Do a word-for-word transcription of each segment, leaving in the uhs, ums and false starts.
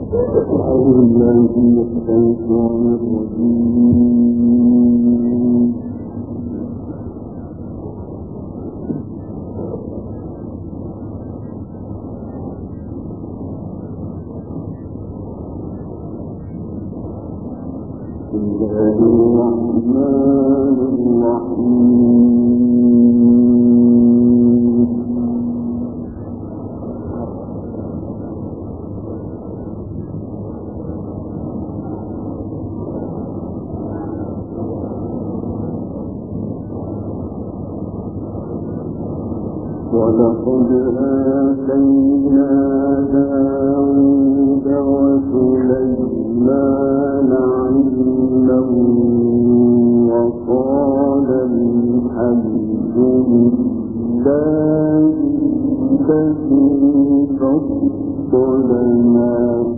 أعوذ بالله من الشيطان الرجيم. بسم الله الرحمن الرحيم. ولقد آتينا داود وسليمان علما وقال الحمد لله الذي فضلنا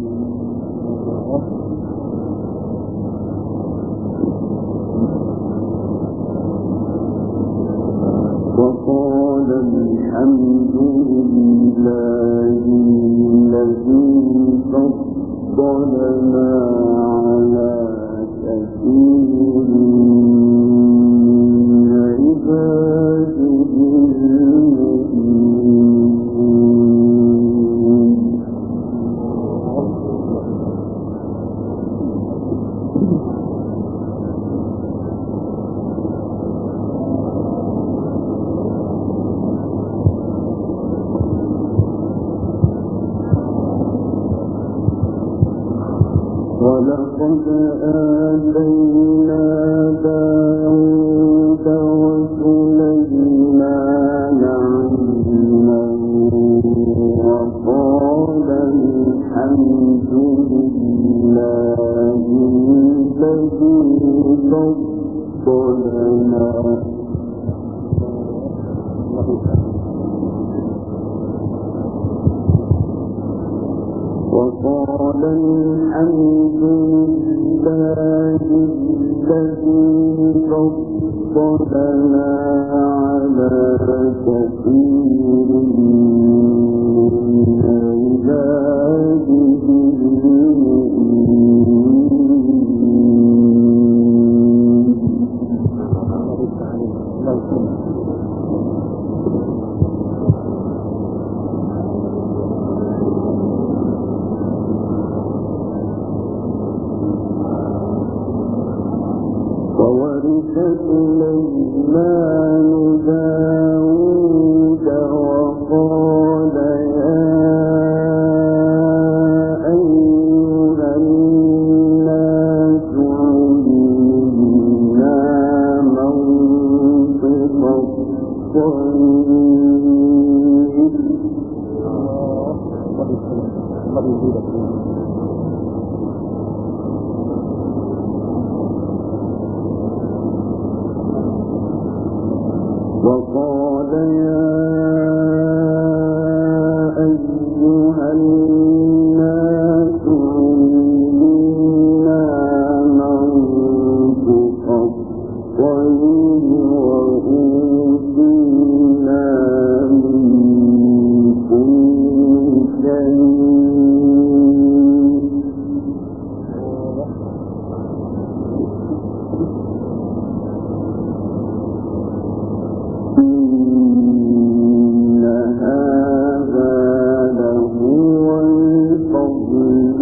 وقال الحمد لله الذي فضلنا على كثير من عباده المؤمنين. ولقد آتينا داود وسليمان علما وقال الحمد لله الذي فضلنا وقال الحمد لله الذي فضلنا على كثير من عباده وورث سليمان داود وقال يا أيها الناس علمنا منطق الطير وقال يا أيها الناس علمنا منطق الطير وأوتينا من كل شيء. إن هذا لهو الفضل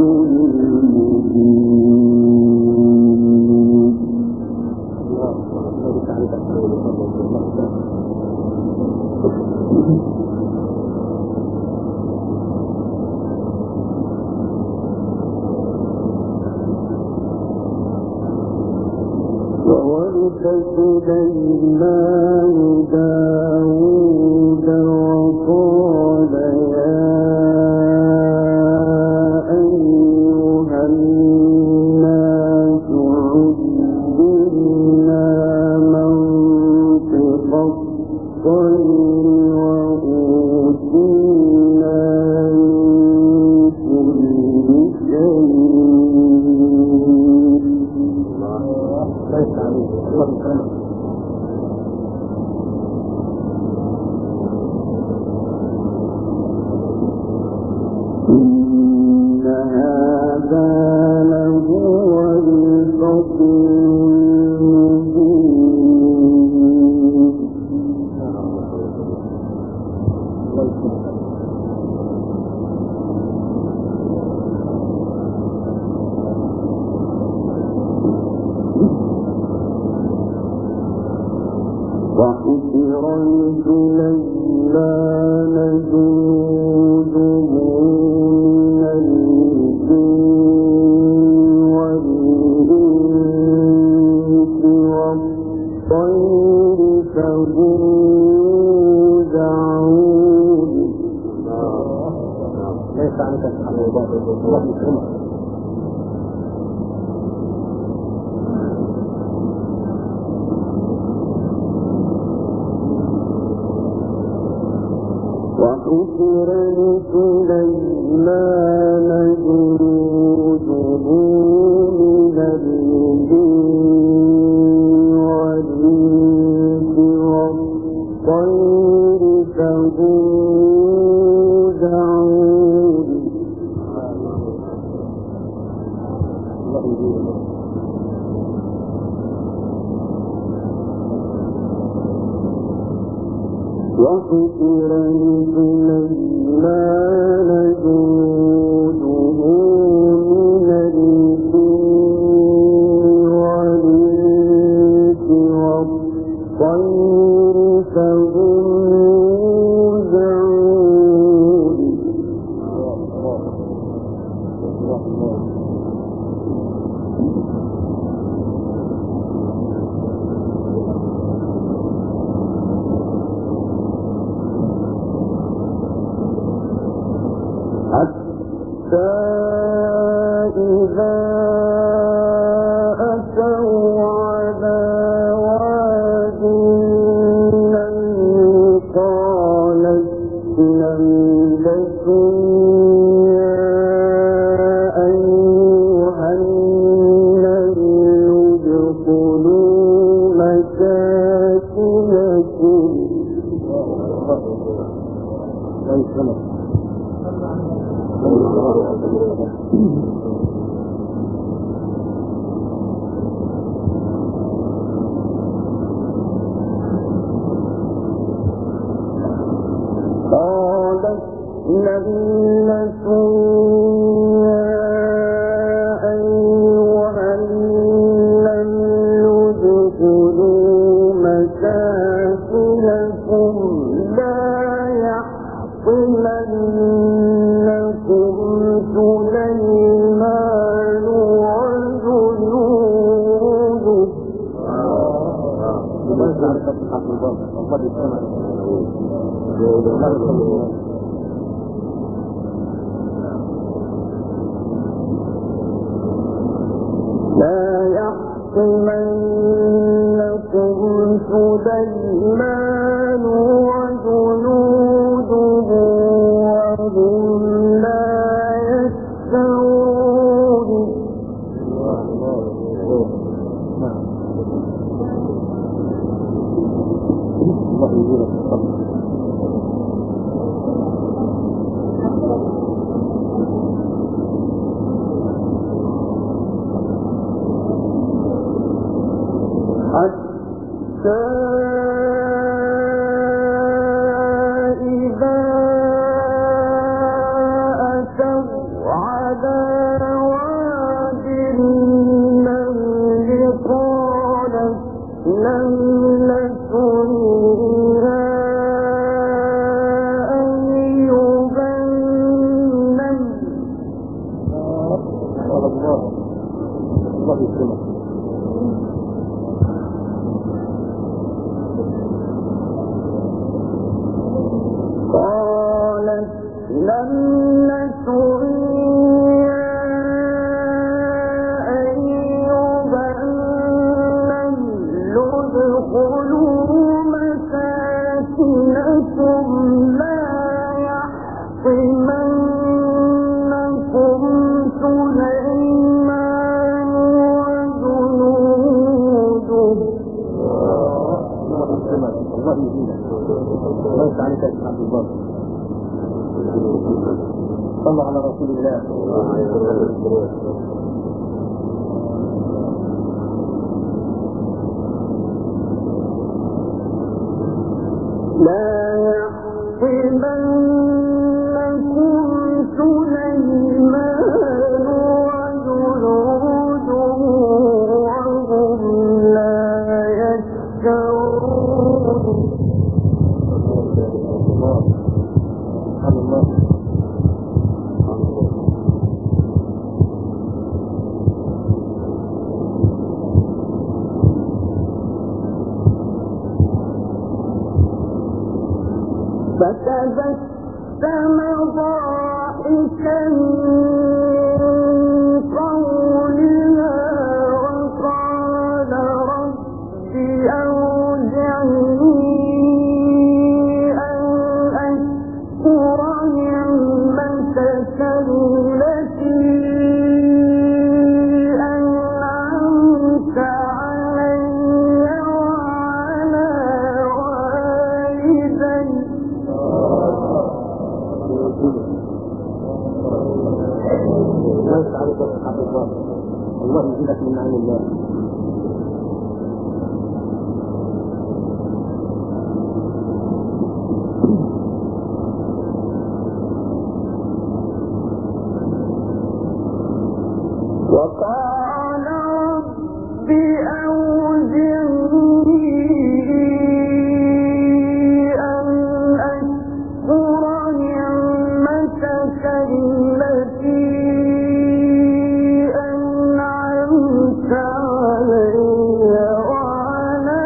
المبين. وورث سليمان داود وقال يا أيها الناس علمنا منطق الطير وأوتينا من كل شيء. وحشر لسليمان جنوده من الجن والإنس والطير فهم يوزعون وحشر لسليمان جنوده من الجن والإنس والطير فهم يوزعون حتى إذا أتوا على واد النمل قالت نملة يا أيها النمل ادخلوا مساكنكم قالت نملة يا أيها النمل ادخلوا مساكنكم لا يحطمنكم سليمان وجنوده لا يحطمنكم سليمان وجنوده وهم لا يشعرون حتى إذا أتوا على واد النمل قالت نملة يا أيها النمل قالت نملة يا أيها النمل ادخلوا مساكنكم لا يحطمنكم سليمان وجنوده ليس عليك إسحاق الباطل صلى على رسول الله لا يحطمنكم سليمان وجنوده وهم لا يشعرون فتبسم ضاحكا من قولها وقال رب أوزعني أن أشكر نعمتك التي أنعمت علي وعلى والدي. ليس عليك حق الله، الله يجيبك من نعم الله. وقال رب أوزعني أن أشكر نعمتك التي أنعمت علي وعلى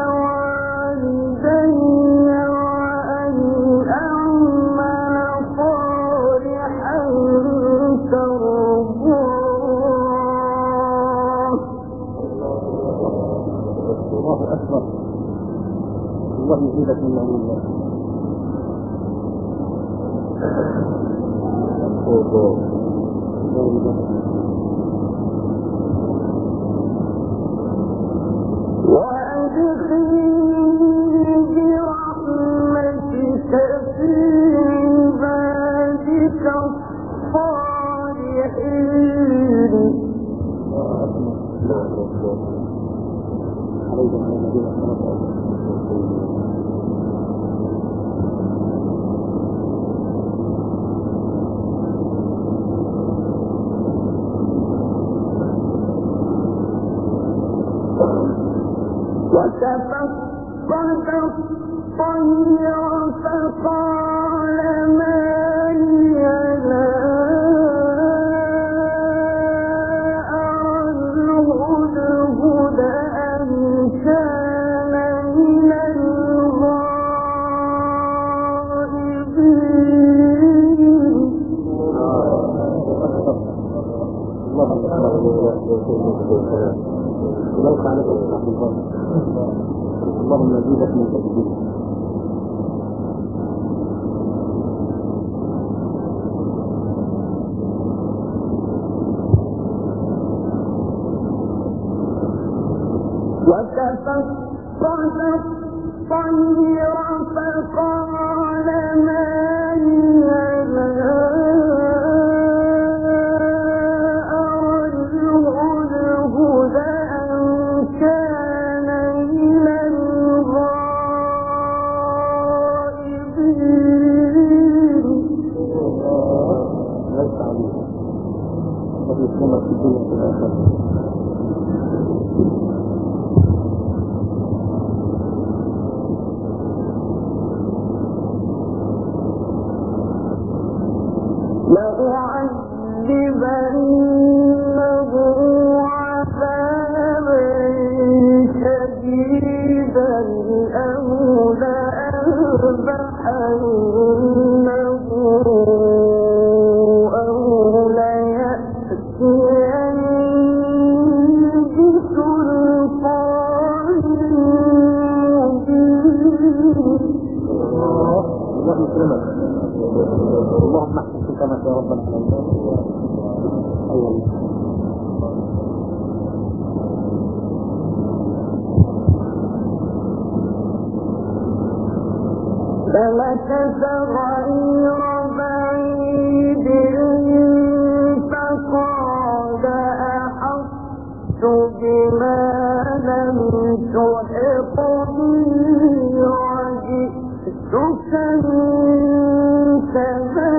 والدي وأن أعمل صالحا ترضاه. الله أكبر، الله يجيبك من نعم الله. وأدخلني برحمتك في عبادك الصالحين. وتفقد الطير فقال ما لي لا أرى الهدهد أم كان من الغائبين. الله أكبر، ليس عليك حق الله، اللهم يجيبك من تكذيب. وتفقد الطير فقال ما لي لا أرى الهدهد أم كان من الغائبين. ليس عليك، الله يسلمك في الدنيا وفي الآخرة. لأعذبنه عذابا شديدا أو لأذبحنه أو ليأتيني بسلطان مبين. الله يسلمك، اللهم احسن ختامك يا رب العالمين. أيوة. فمكث غير بعيد فقال أحطت بما لم تحط به وجئتك من سبأ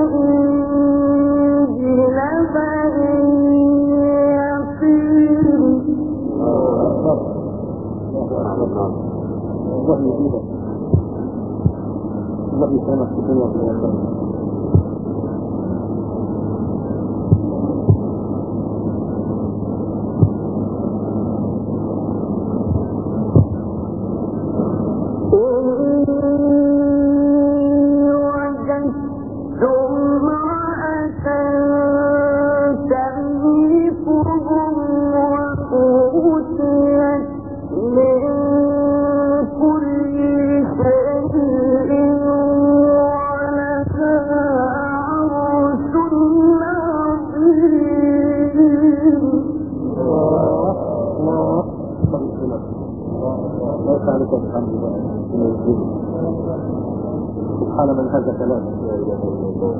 بنبأ يقين. الله يجيبك، الله يسلمك في الدنيا وفي الآخرة. إني قال من هذا كلام لا اله الا الله.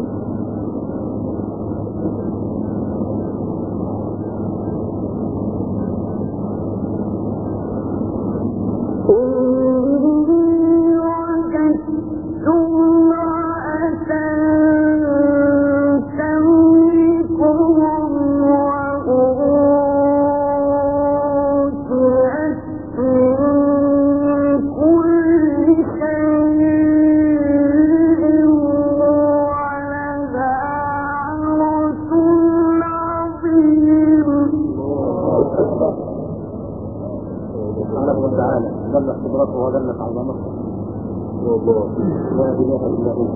جلت قدرته وجلت عظمته. لا اله الا هو.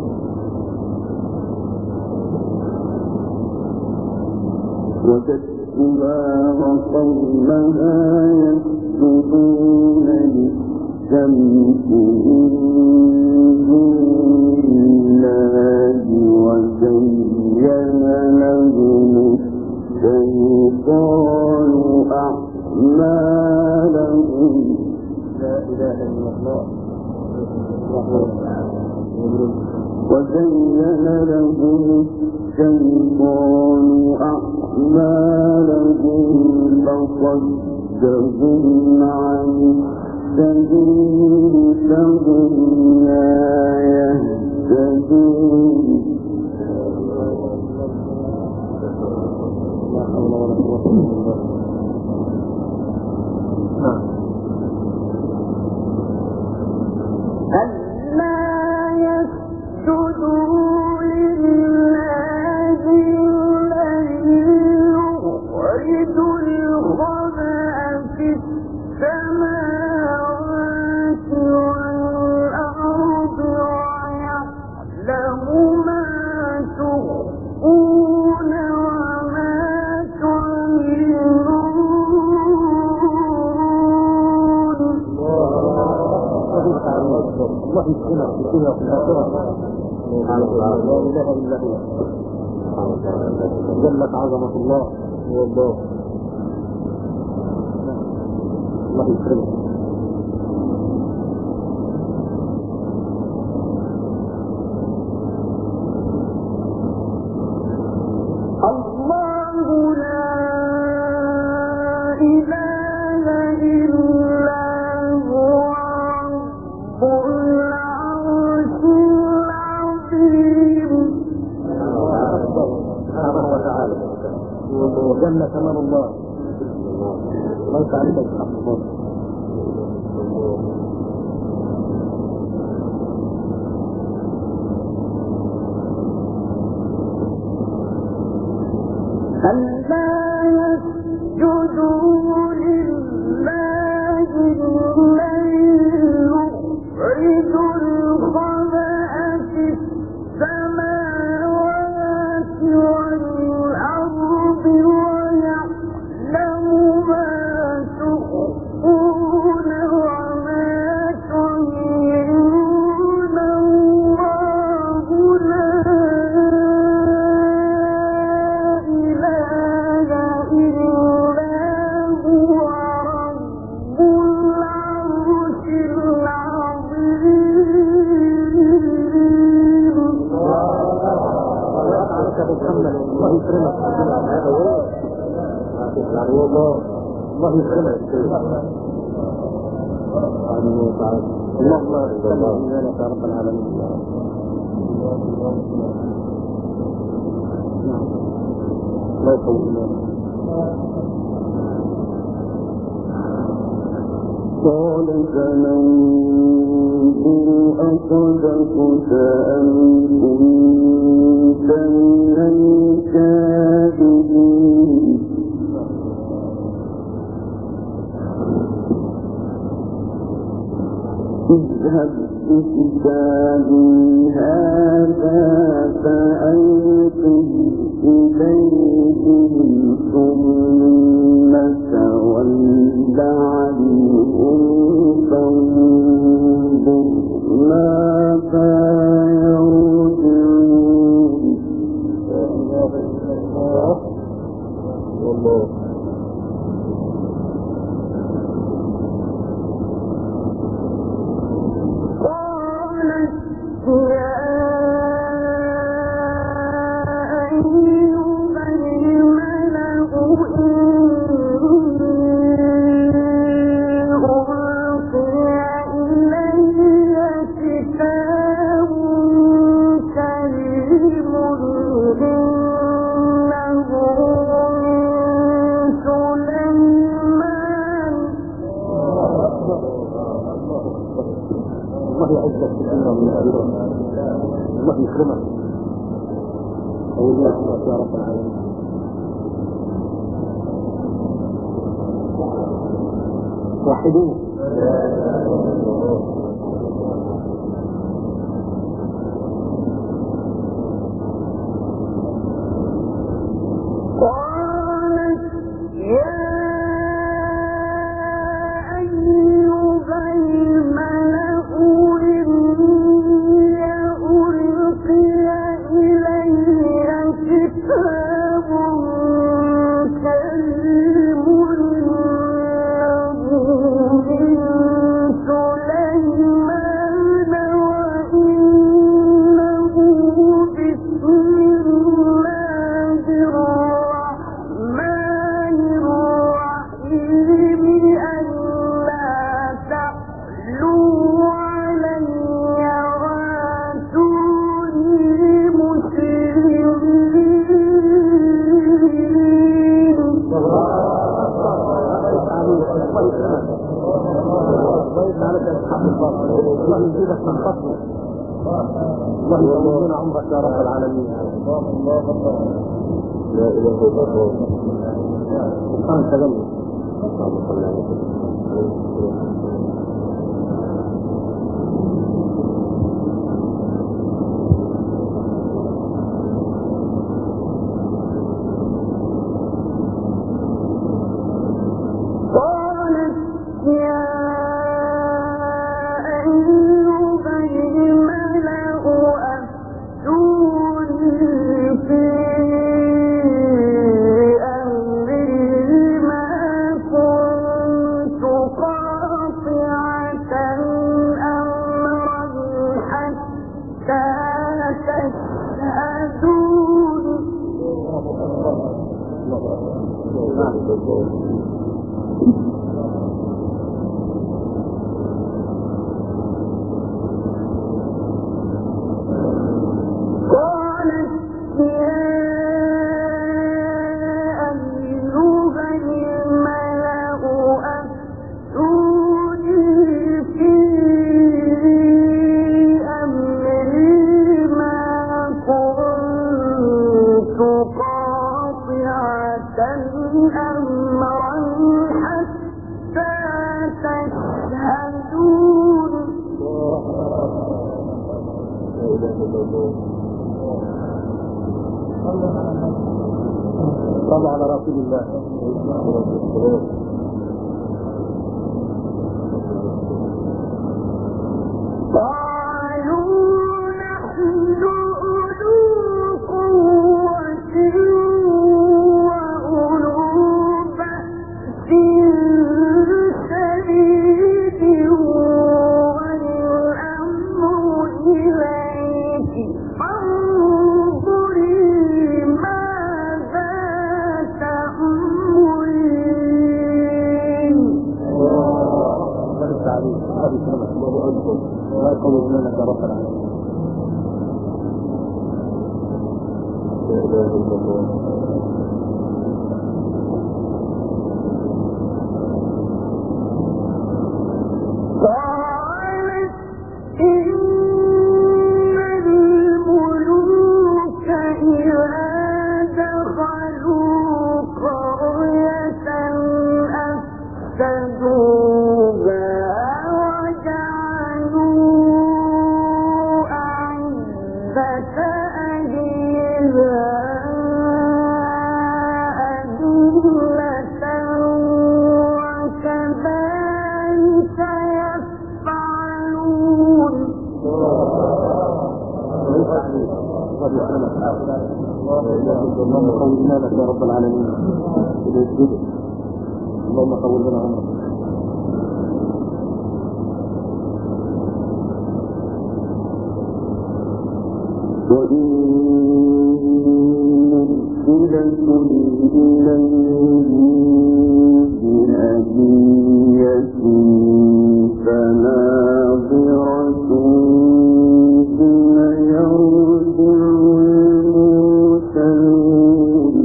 وتتبع قومها يسجدون للشمس من دون الله وزين لهم الشيطان أعمالهم. لا اله الا الله. وزين لهم الشيطان أعمالهم فصدهم عن السبيل فهم لا يهتدون. لا حول ولا قوة إلا بالله. ألا يسجدوا لله الذي يخرج الخبأ في السماوات والأرض ويعلم ما تخفون وما تعلنون. الله يسلمك في الدنيا وفي الآخرة. لا إله إلا هو. جلت عظمة الله. هو الله. الله يسلمك. الله لا إله إلا هو رب العرش العظيم. سبحانه وتعالى. وجل كمال الله. ليس عندك حق الله. ألا يسجدوا لله الذي يخرج الخبأ في السماوات والأرض ويعلم ما تخفون وما تعلنون. الله لا إله إلا هو رب العرش العظيم. محمد الله يكرمك. الله الله يكرمك. اللهم استمع إيمانك يا رب العالمين. لا يقوم إيمانك. قال فننظر أصدقت أم كنت من الكاذبين. اذهب بكتابي هذا فألقه إليهم ثم تول عنهم فانظر ماذا يرجعون. والله قالت يا الله يكرمك ويجعل عمرك يا رب العالمين. وحدوه الله يطول لنا عمرك يا رب العالمين. لا اله الا الله. سبحان تجلي. صلى على رسول الله. اللهم قوّلنا لك يا رب العالمين. اللهم قوّل لنا عمرك. وإن مرسلة إليه بهدية فناظرة بما يرجع المرسلون.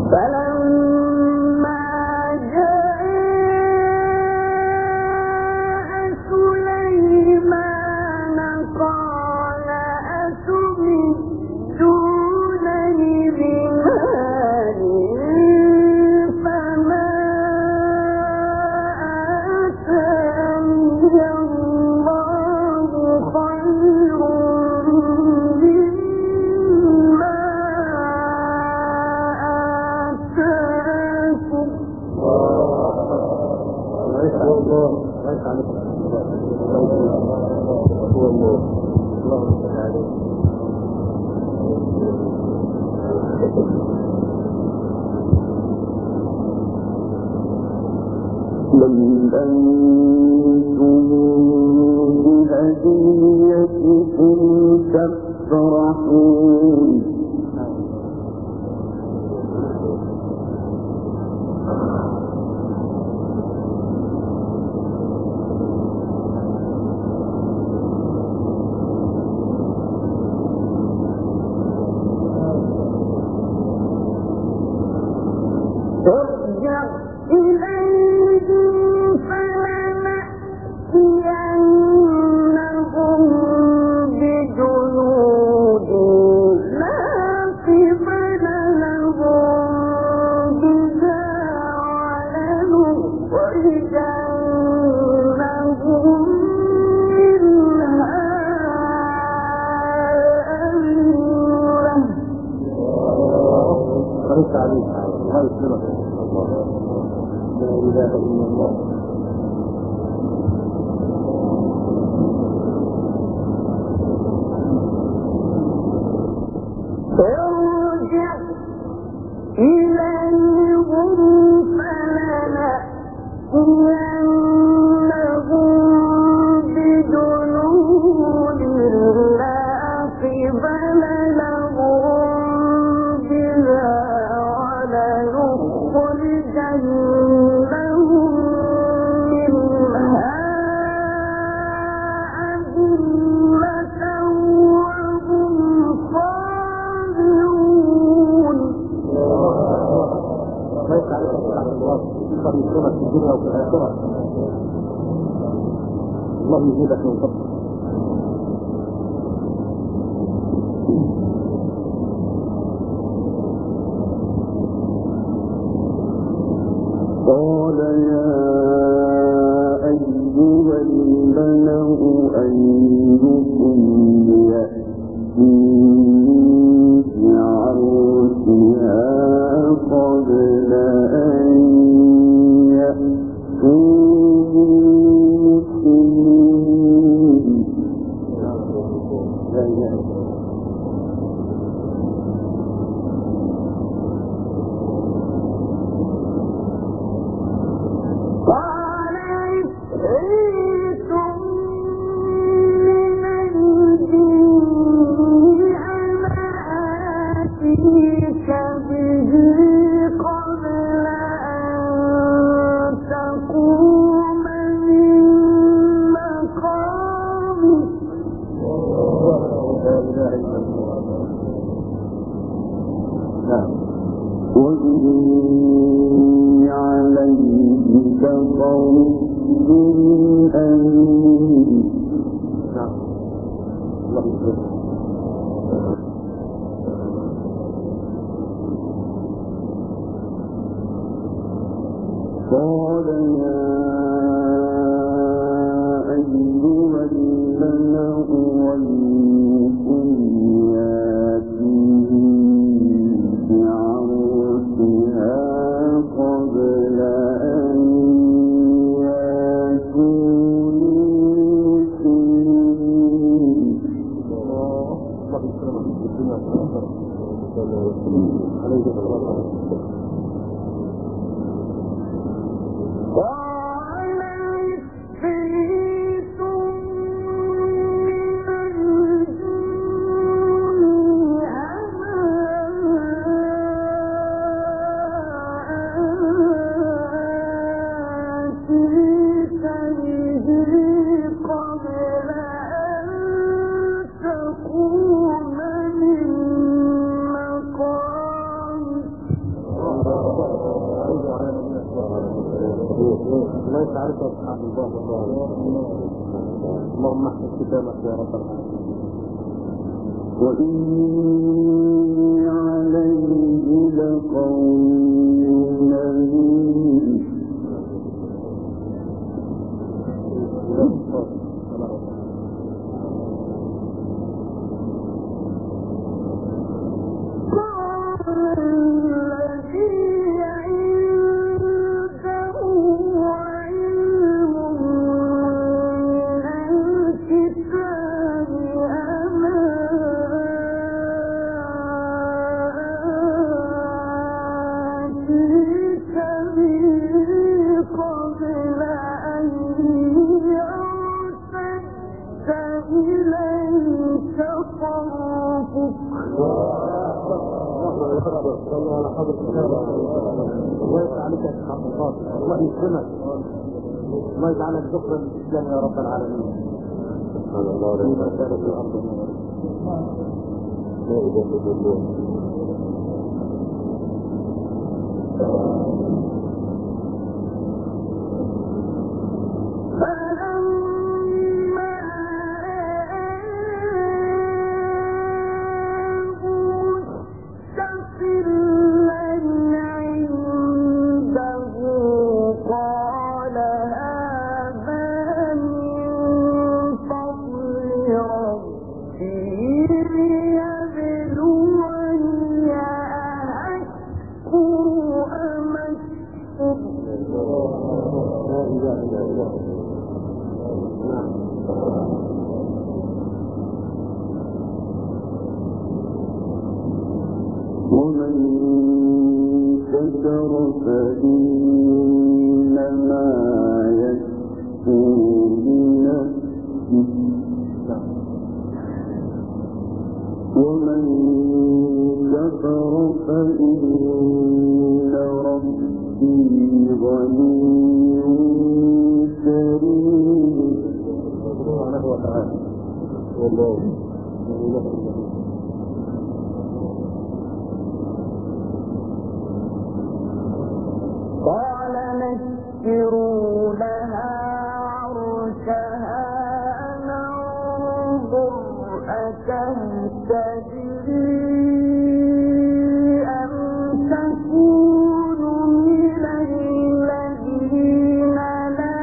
بل أنتم بهديتكم تفرحون ارجع إليهم فلنأتينهم بجنود لا قبل لهم بها ولنخرجنهم منها أذلة. لا إله إلا الله. ارجع إليهم فلنأتينهم بجنود لا قبل لهم بها ولنخرجنهم منها أذلة وهم صاغرون. ليس عليك الله في الدنيا وفي الآخرة. الله يزيدك من فضله. قال يا أيها الملأ أيكم يأتيني بعرشها قبل أن يأتوني. قال عفريت من الجن أنا آتيك به قبل أن تقوم من مقامك. وإني عليه كقوي أمين. قال يا أيها الملأ أيكم يأتيني بعرشها قبل أن يأتوني مسلمين. قال عفريت من الجن أنا آتيك به قبل أن تقوم من مقامك. الله يسعدك ويسعد الله. اللهم احفظ كتابك يا رب العالمين. وإني عليه لقوي أمين. الله يسعدك يا شيخ عبد القادر. الله يكرمك. الله يجعلك ذكرا للاسلام يا رب العالمين. سبحان الله. في مكانك الارض لا يجدد الله. ومن شكر فإنما يشكر لنفسه ومن كفر فإن ربي غني كريم. سبحانه وتعالى. والله قال نسروا لها عرشها ننظر أتهتدي أم تكون من الذين لا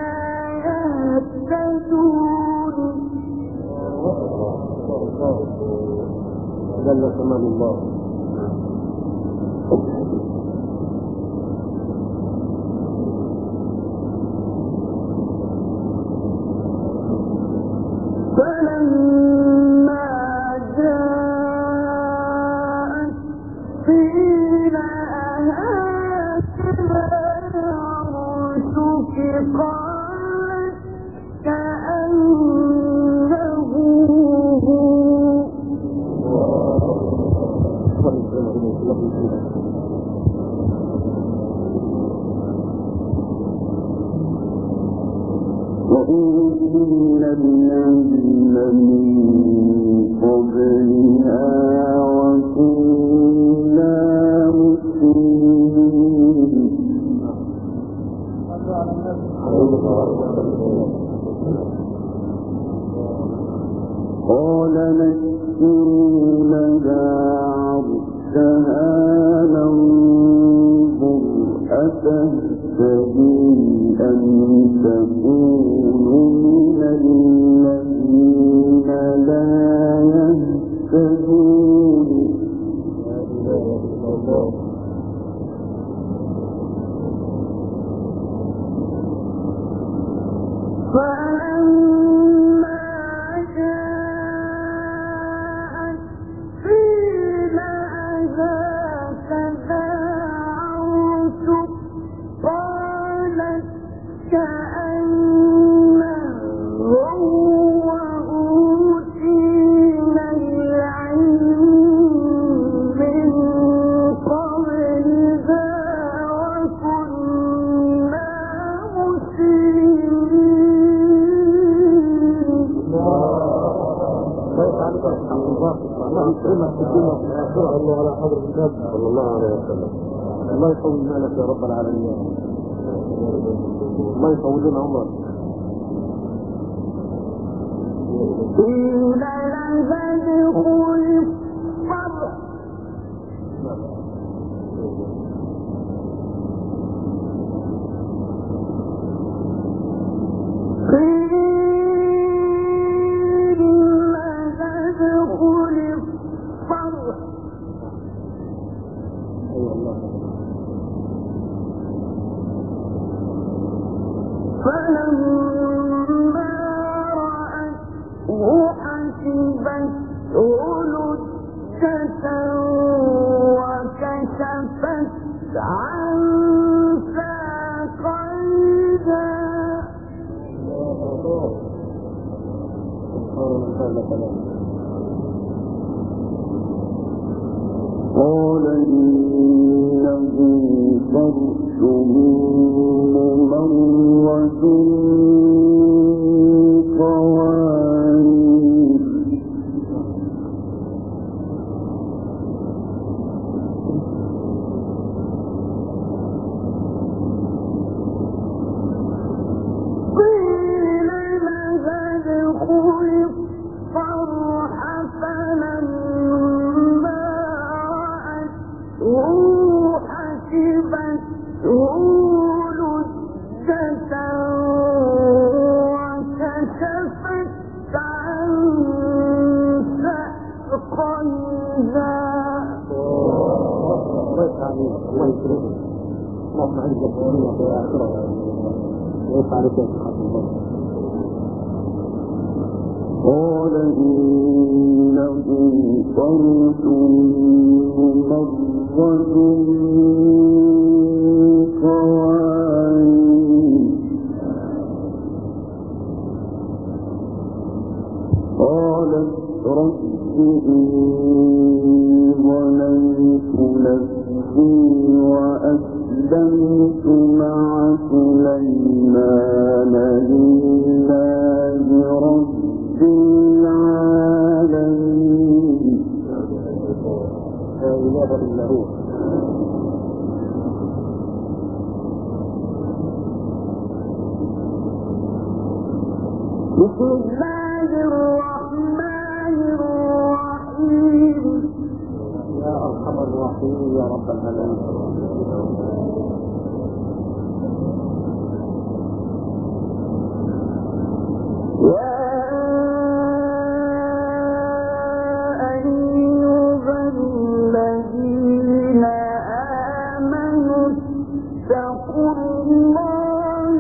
يهتدون. جل كمال الله. فلما جاءت قيل هكذا عرشك قالت كأنه هو. وأوتينا العلم من قبلها وكنا مسلمين. قال نسروا لها عرشها ننظر أتهتدي أم تكون من الذين لا يهتدون. فلما جاءت قيل هكذا عرشك قالت كأنه هو. أوتينا العلم من قبلها وكنا مسلمين. الله يكرمك في الدنيا وفي الآخرة. الله على حضرة النبي صلى الله عليه وسلم. الله يطول بالك يا رب العالمين. الله يطول لنا عمرك. قيل لها ادخل الصرح فلما رأته حسبته لجة وكشفت عن ساقيها قال إنه فرش ممرد قوارير قيل لها ادخل الصرح فلما رأته حسبته لجة وكشفت عن ساقيها. الله يسعدك الله يكرمك اللهم عز الدنيا في الآخرة ويسعدك يا سبحان الله. قال إنه فرش ممرد قوارير قالت رب إني ظلمت نفسي وأسلمت مع سليمان لله رب العالمين. لا إله إلا هو. بسم الله الرحمن الرحيم. يا أرحم الراحمين يا رب العالمين. يا أيها الذين آمنوا اتقوا الله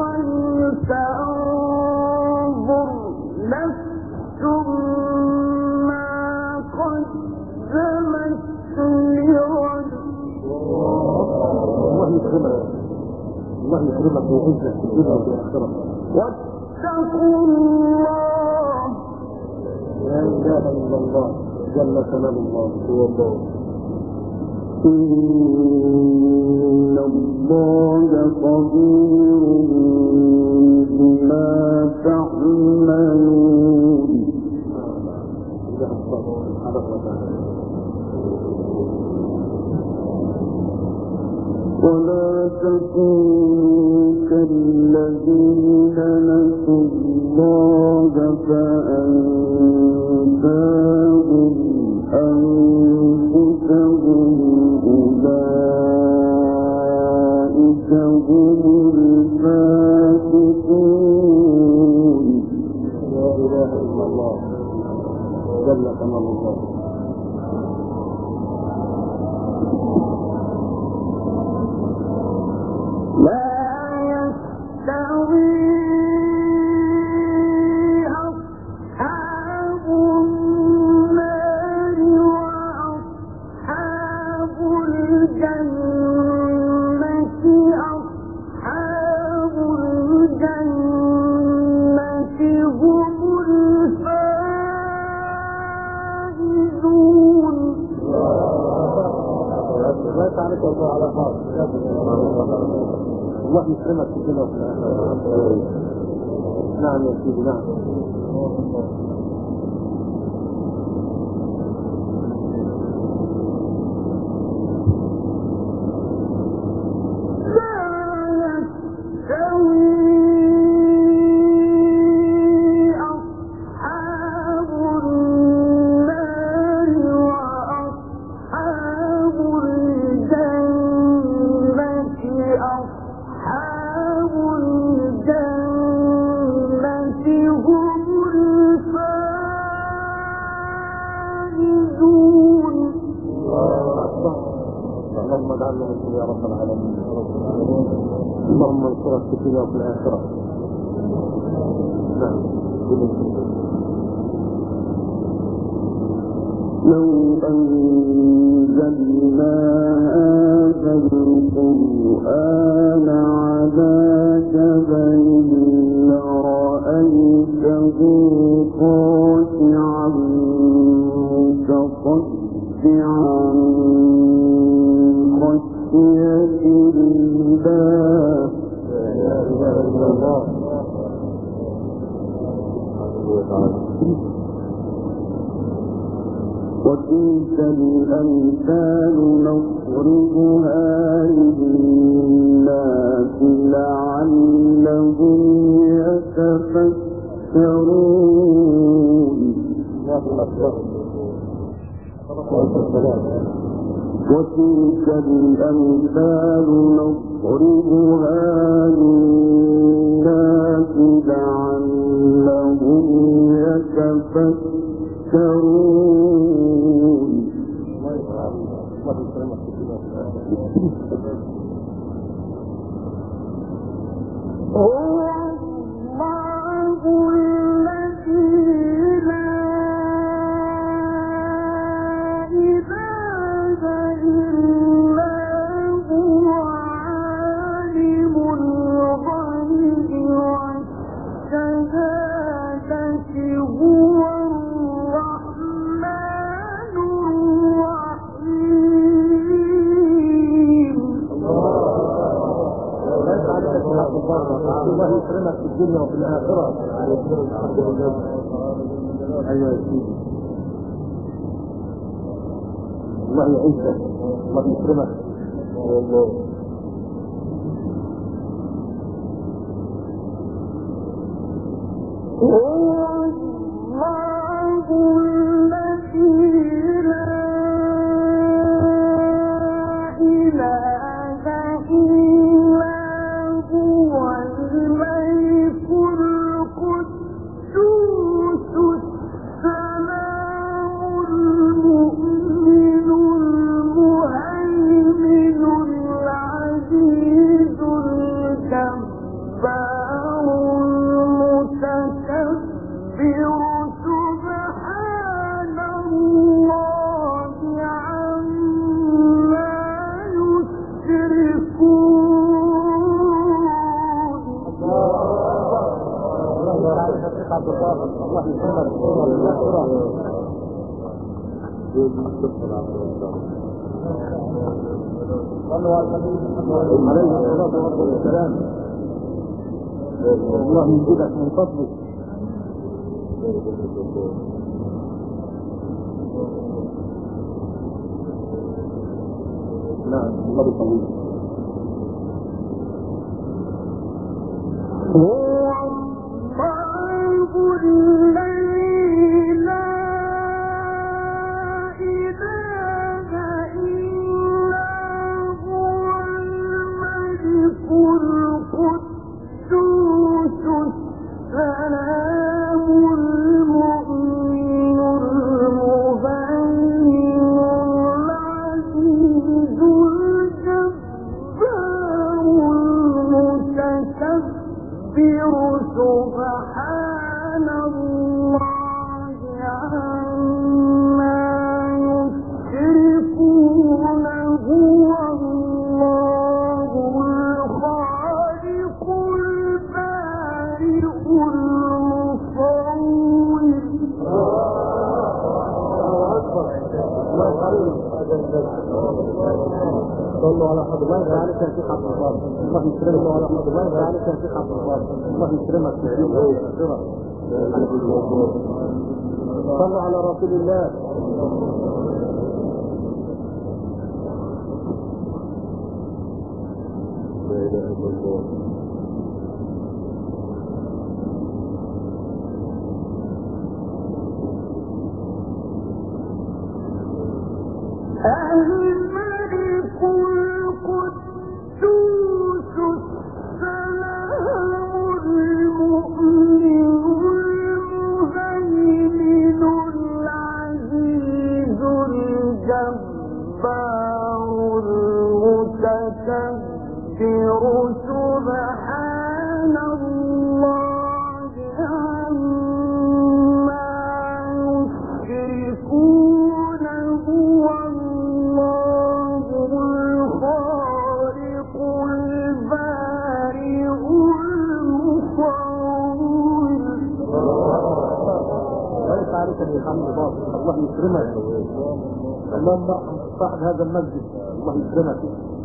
ولتنظر نفس ما قدمت لغد. الله يكرمك الله يكرمك ويعزك في الدنيا وفي الآخرة. واتقوا الله. لا إله إلا الله جل كمال الله هو الله. إن الله خبير بما تعملون. ولا تكونوا كالذين نسوا الله فأنساهم أنفسهم أولئك هم الفاسقون. لا إله إلا الله جل كمال الله. لا يستوي أصحاب النار وأصحاب الجنة أصحاب الجنة هم الفائزون. لا تعرف الله على خاص الله يسلمك في الدنيا وفي الآخرة. نعم يا سيدي نعم. لا منكم يا رب العالمين. اللهم انصرك في الدنيا وفي الآخرة. نعم. لو أنزلنا هذا القرآن على جبل لرأيته خاشعا متصدعا من خشية الله. لا إله إلا الله. وتلك الأمثال نضربها للناس لعلهم يتفكرون. وتلك الأمثال نضربها للناس لعلهم يتفكرون. هو الله الذي لا إله إلا هو عالم الغيب والشهادة هو الرحمن الرحيم. الله يكرمك في الدنيا وفي الآخرة. أيها سيدي الله يعزك. الله يكرمك. الله هو الله الذي لا إله إلا هو الملك القدوس السلام المؤمن المهيمن العزيز الجبار المتكبر سبحان الله عما يشركون. الله يكرمك. عليه الصلاة والسلام. الله يزيدك من فضله. نعم الله يطول. هو الله الذي لا إله إلا هو الملك القدوس السلام المؤمن المهيمن العزيز الجبار المتكبر سبحان الله عما يشركون. هو الله الخالق البارئ المصور. صلوا على حضر الله تعالى يا شيخ عبد الله. الله يكرمك. على حضر الله تعالى يا شيخ عبد الله. الله يكرمك. صلوا على رسول الله. لا اله الا الله. الملك القدوس السلام المؤمن المهيمن العزيز الجبار المتكبر سبحان الله عما يشركون هو الله الخالق البارئ المصور. ليس عليك ان يحمد باطل. الله يكرمك. اللهم صاحب هذا المسجد الله يكرمك.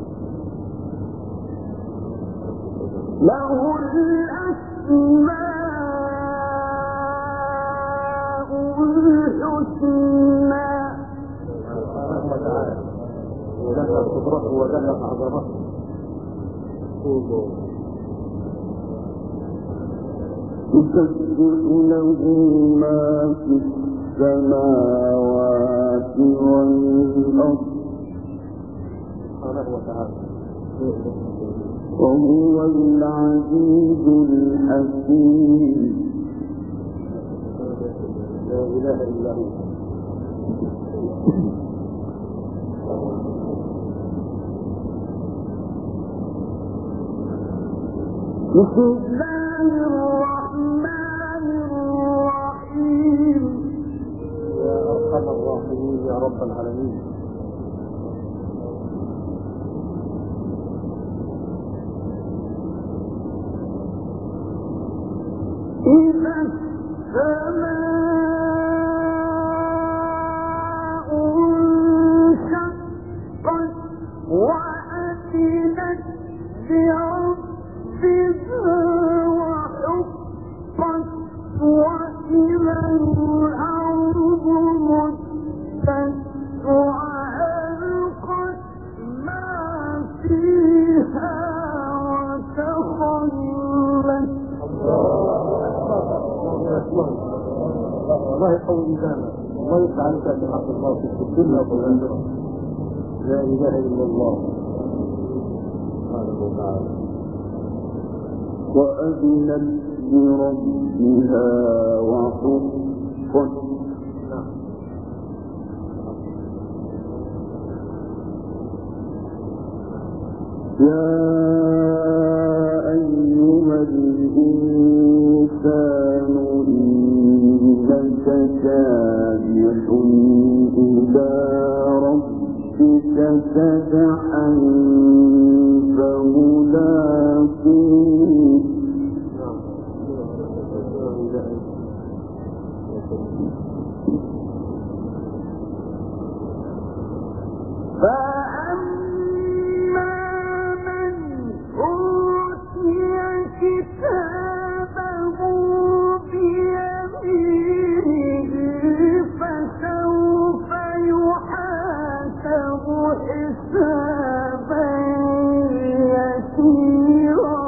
له الأسماء الحسنى. جل قدرته وجل عظمته. يسبح له ما في السماوات والأرض سبحانه وتعالى. وهو العزيز الحكيم. لا إله إلا هو. بسم الله الرحمن الرحيم. يا أرحم الراحمين يا رب العالمين. إذا السماء انشقت وأذنت بربها وحقت وإذا الأرض مدت وألقت ما فيها وتخلت. الله يقوي ميزانك. الله يجعلك في حق الله في الدنيا والآخرة. لا إله إلا الله سبحانه وتعالى. وأذنت لربها وحقت. يا أيها الإنسان إنك كادح إلى ربك كدحا فملاقيه. فأما من أوتي كتابه بيمينه فسوف يحاسب حسابا يسيرا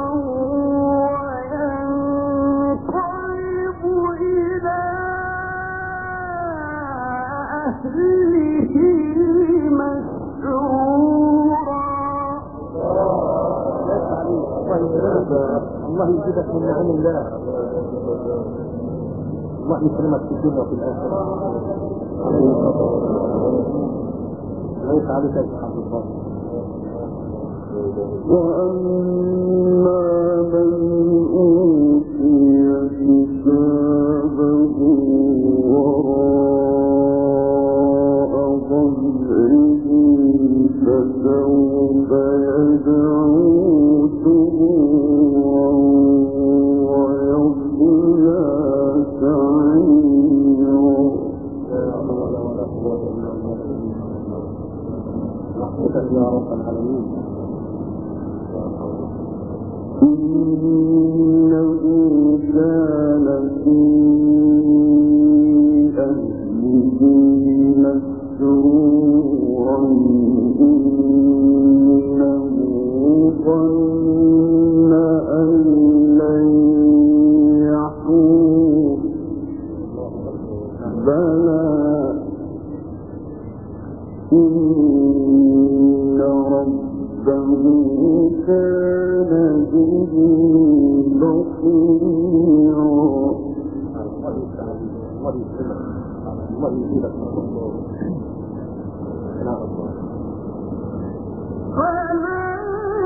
وينقلب إلى أهله مسرورا. الله يزيدك من نعم الله. الله يكرمك في الدنيا وفي الآخرة. ليس عليك إسحاق الباطل. وأما من أوتي كتابه وراء ظهره فسوف يدعو ثبورا ويصلى سعيرا. رحمتك يا رب العالمين. إنه كان في أهله مسرورا إنه ظن أن لن يحور. بلى إن ربه كان به بصيرا. الله يسلمك. الله يزيدك. فلا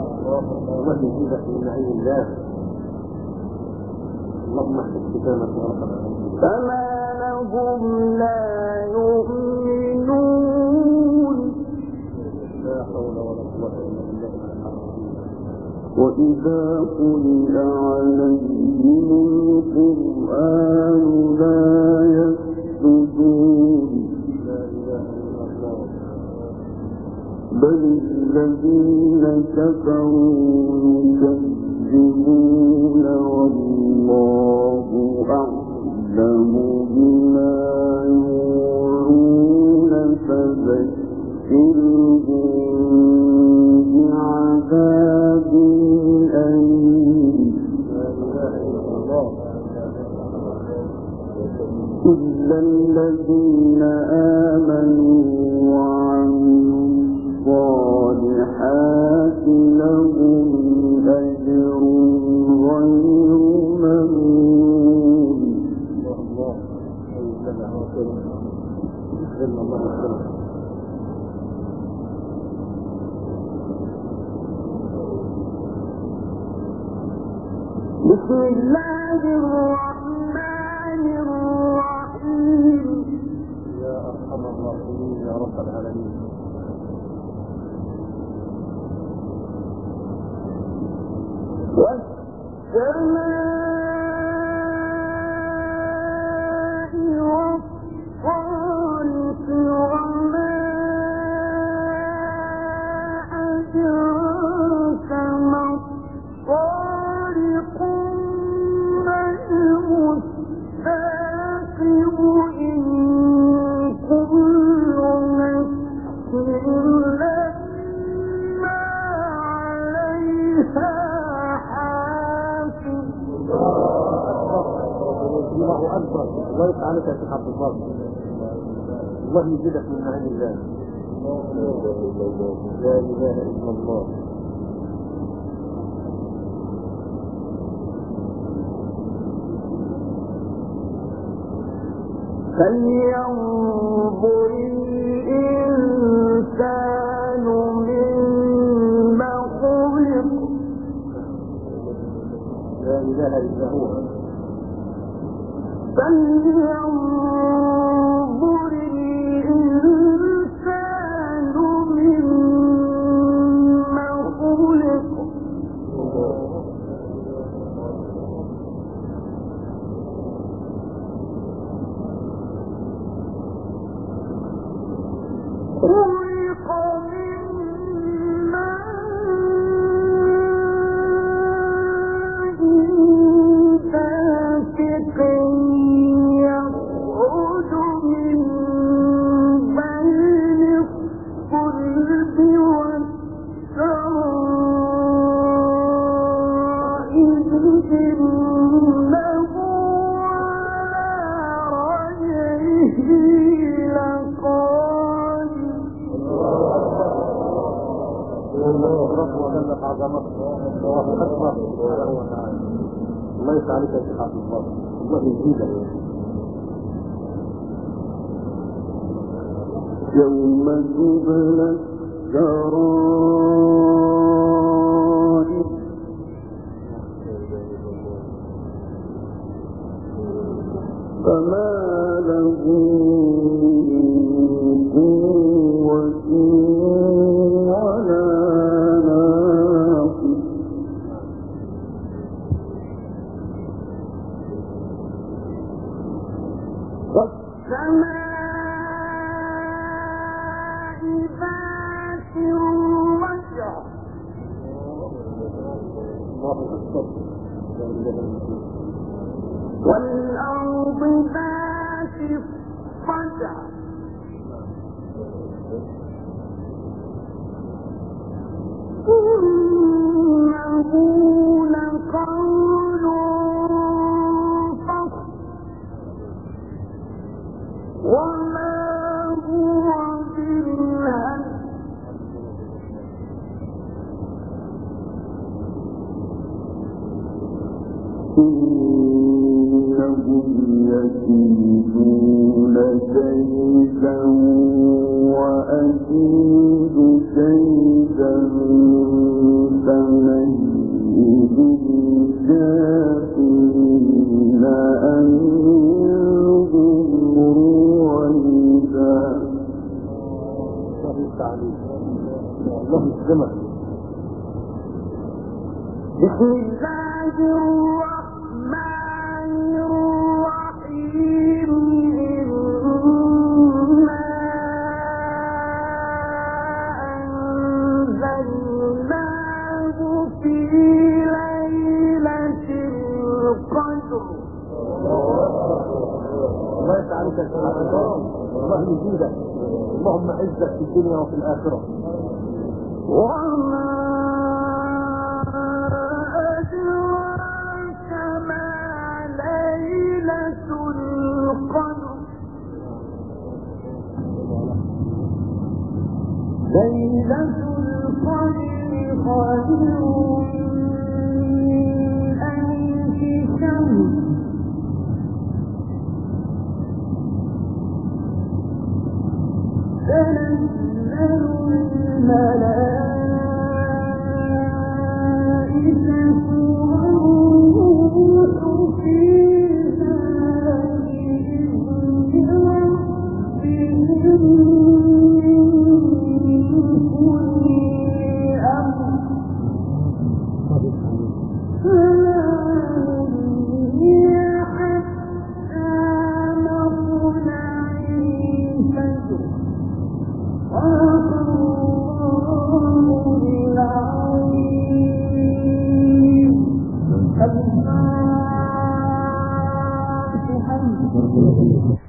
الله يزيدك من نعيم الله. اللهم احفظ ختامك يا رب العالمين. فما لهم لا يؤمنون. لا حول ولا قوة إلا بالله. وإذا قرئ عليهم القرآن لا يسجدون. لا إله إلا الله. بل الذين كفروا يكذبون والله أعلم بما يوعون فذكرهم بعذاب أليم. لا إله إلا الله. إلا الذين آمنوا وعملوا الصالحات لهم أجر غير ممنون. الله الله الله الله. بسم الله الرحمن الرحيم. يا أرحم الراحمين يا رب العالمين. والسماء والطارق وما أدراك ما الطارق ما المستقيم إن كل نفس لما عليها الله أكبر. الله يسعدك يا شيخ عبد الفاضل. الله يزيدك من نعيم الله. لا إله إلا الله. فلينظر الإنسان مما خلق. لا إله إلا هو. فلينظر الإنسان مما خلق. خلق من ماء دافق يخرج من بين الصلب والترائب إنه على رجعه لقادر. الله رب وجلت عظمته. الله أكبر. الله يسعدك يا شيخ عبد الفاضل. الله يزيدك. يوم تبلى السرائر فما له من قوة ولا ناصر. والسماء ذات الرجع الله أكبر. لا إله إلا الله. والأرض ذات الصدع إنه لقول فصل وما هو بالهزل. إنهم يكيدون كيدا وأكيد كيدا بسم الله الرحمن الرحيم إنا أنزلناه في ليلة القدر. الله يسعدك يا شيخ عبد الله، الله يزيدك، اللهم عزك في الدنيا وفي الآخرة. وما أدراك ما ليلة القدر. ليلة القدر خير من ألف شهر تنزل الملائكة والروح فيها بإذن ربهم من كل أمر سلام هي حتى مطلع الفجر. صدق الله العظيم. الفاتحة.